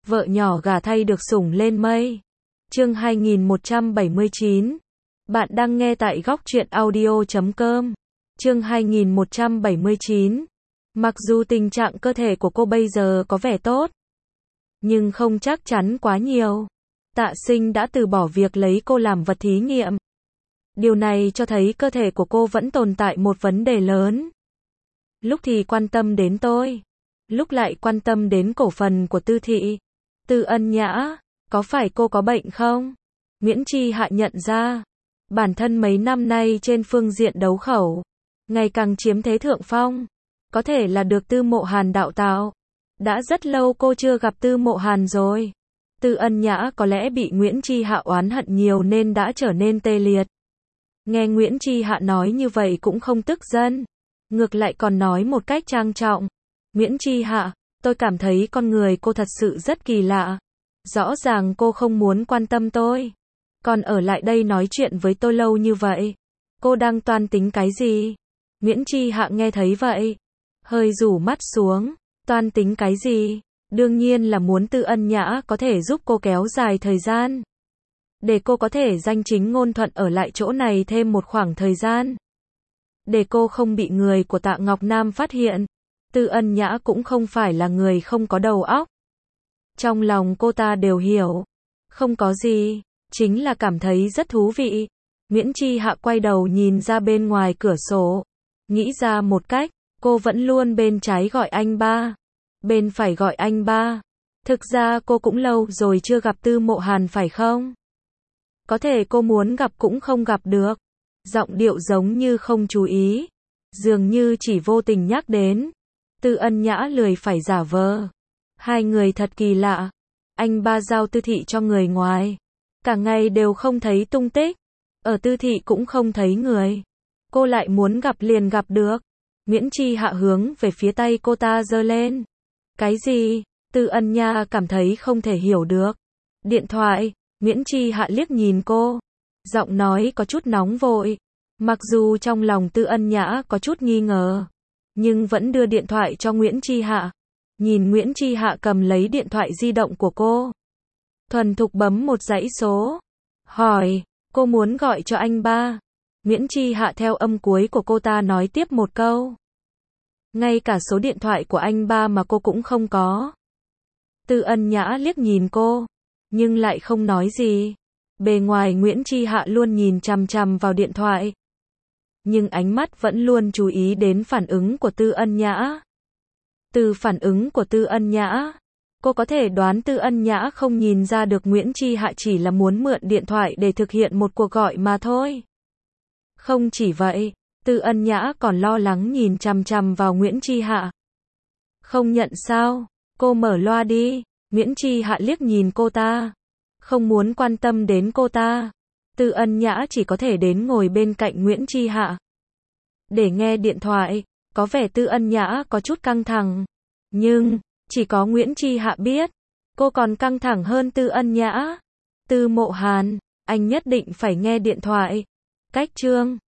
Vợ nhỏ gả thay được sủng lên mây. Chương 2179. Bạn đang nghe tại góc truyện audio.com. Chương 2179. Mặc dù tình trạng cơ thể của cô bây giờ có vẻ tốt, nhưng không chắc chắn quá nhiều. Tạ Sinh đã từ bỏ việc lấy cô làm vật thí nghiệm. Điều này cho thấy cơ thể của cô vẫn tồn tại một vấn đề lớn. Lúc thì quan tâm đến tôi, lúc lại quan tâm đến cổ phần của Tư Thị. Tư Ân Nhã, có phải cô có bệnh không? Nguyễn Chi Hạ nhận ra, bản thân mấy năm nay trên phương diện đấu khẩu, ngày càng chiếm thế thượng phong. Có thể là được Tư Mộ Hàn đạo tạo. Đã rất lâu cô chưa gặp Tư Mộ Hàn rồi. Tư Ân Nhã có lẽ bị Nguyễn Chi Hạ oán hận nhiều nên đã trở nên tê liệt. Nghe Nguyễn Chi Hạ nói như vậy cũng không tức giận, ngược lại còn nói một cách trang trọng. Nguyễn Chi Hạ, tôi cảm thấy con người cô thật sự rất kỳ lạ. Rõ ràng cô không muốn quan tâm tôi, còn ở lại đây nói chuyện với tôi lâu như vậy. Cô đang toan tính cái gì? Nguyễn Chi Hạ nghe thấy vậy, hơi rủ mắt xuống. Toan tính cái gì? Đương nhiên là muốn Tư Ân Nhã có thể giúp cô kéo dài thời gian, để cô có thể danh chính ngôn thuận ở lại chỗ này thêm một khoảng thời gian, để cô không bị người của Tạ Ngọc Nam phát hiện. Tư Ân Nhã cũng không phải là người không có đầu óc. Trong lòng cô ta đều hiểu. Không có gì, chính là cảm thấy rất thú vị. Nguyễn Chi Hạ quay đầu nhìn ra bên ngoài cửa sổ, nghĩ ra một cách. Cô vẫn luôn bên trái gọi anh ba, bên phải gọi anh ba. Thực ra cô cũng lâu rồi chưa gặp Tư Mộ Hàn phải không? Có thể cô muốn gặp cũng không gặp được. Giọng điệu giống như không chú ý, dường như chỉ vô tình nhắc đến. Tư Ân Nhã lười phải giả vờ. Hai người thật kỳ lạ. Anh ba giao Tư Thị cho người ngoài, cả ngày đều không thấy tung tích. Ở Tư Thị cũng không thấy người. Cô lại muốn gặp liền gặp được. Nguyễn Chi Hạ hướng về phía tay cô ta giơ lên. Cái gì? Tư Ân Nhã cảm thấy không thể hiểu được. Điện thoại. Nguyễn Chi Hạ liếc nhìn cô, giọng nói có chút nóng vội. Mặc dù trong lòng Tư Ân Nhã có chút nghi ngờ, nhưng vẫn đưa điện thoại cho Nguyễn Chi Hạ. Nhìn Nguyễn Chi Hạ cầm lấy điện thoại di động của cô, thuần thục bấm một dãy số. Hỏi, cô muốn gọi cho anh ba. Nguyễn Chi Hạ theo âm cuối của cô ta nói tiếp một câu. Ngay cả số điện thoại của anh ba mà cô cũng không có. Tư Ân Nhã liếc nhìn cô, nhưng lại không nói gì. Bề ngoài Nguyễn Chi Hạ luôn nhìn chằm chằm vào điện thoại, nhưng ánh mắt vẫn luôn chú ý đến phản ứng của Tư Ân Nhã. Từ phản ứng của Tư Ân Nhã, cô có thể đoán Tư Ân Nhã không nhìn ra được Nguyễn Chi Hạ chỉ là muốn mượn điện thoại để thực hiện một cuộc gọi mà thôi. Không chỉ vậy, Tư Ân Nhã còn lo lắng nhìn chằm chằm vào Nguyễn Chi Hạ. Không nhận sao? Cô mở loa đi. Nguyễn Chi Hạ liếc nhìn cô ta, không muốn quan tâm đến cô ta. Tư Ân Nhã chỉ có thể đến ngồi bên cạnh Nguyễn Chi Hạ để nghe điện thoại. Có vẻ Tư Ân Nhã có chút căng thẳng, nhưng chỉ có Nguyễn Chi Hạ biết, cô còn căng thẳng hơn Tư Ân Nhã. Tư Mộ Hàn, anh nhất định phải nghe điện thoại. Cách chương